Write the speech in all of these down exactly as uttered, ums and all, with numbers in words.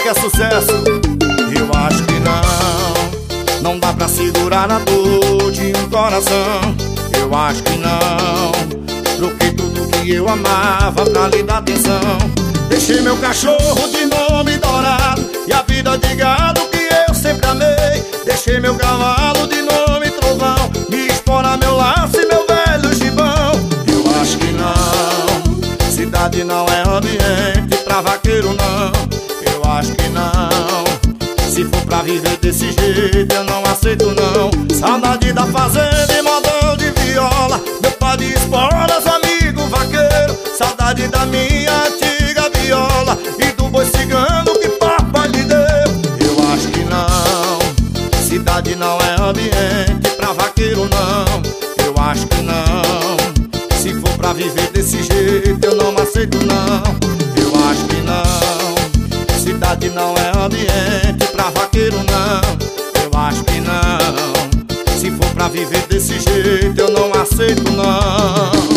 que é sucesso. Eu acho que não, não dá pra segurar a dor de um coração. Eu acho que não, troquei tudo que eu amava pra lhe dar atenção. Deixei meu cachorro de nome Dourado e a vida de gado que eu sempre amei. Deixei meu cavalo de nome Trovão, me espora meu laço e meu velho gibão. Eu acho que não, cidade não é ambiente pra vaqueiro não. Eu acho que não, se for pra viver desse jeito eu não aceito não. Saudade da fazenda e modão de viola, meu pai de esporas, amigo vaqueiro. Saudade da minha antiga viola e do boi cigano que papai lhe deu. Eu acho que não, cidade não é ambiente pra vaqueiro não. Eu acho que não, se for pra viver desse jeito eu não aceito não. Eu acho que não, cidade não é ambiente pra vaqueiro não. Eu acho que não, se for pra viver desse jeito eu não aceito não.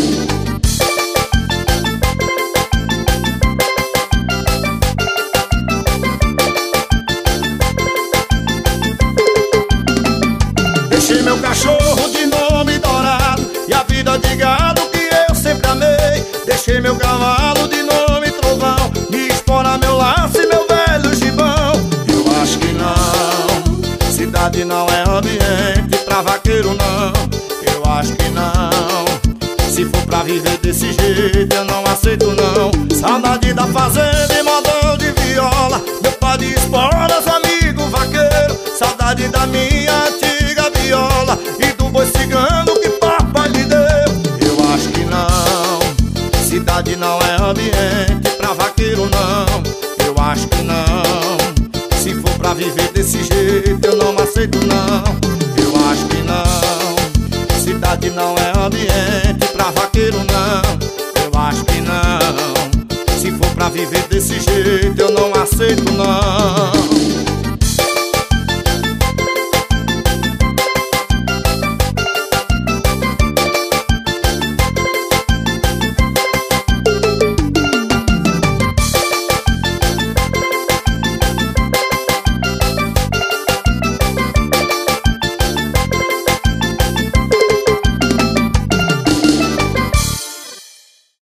Deixei meu cachorro de nome Dourado e a vida de gado que eu sempre amei. Deixei meu cavalo de nome Trovão, me espora meu laço e meu velho gibão. Eu acho que não, cidade não é ambiente pra vaqueiro não. Eu acho que não, se for pra viver desse jeito eu não aceito não. Saudade da fazenda e modão de viola, meu pai de esporas, amigo vaqueiro. Saudade da minha antiga viola e do boi cigano que papai lhe deu. Eu acho que não, cidade não é ambiente pra vaqueiro não. Eu acho que não, se for pra viver desse jeito eu não aceito não. Eu acho que não, cidade não é ambiente pra vaqueiro não. Eu acho que não, se for pra viver desse jeito eu não aceito não.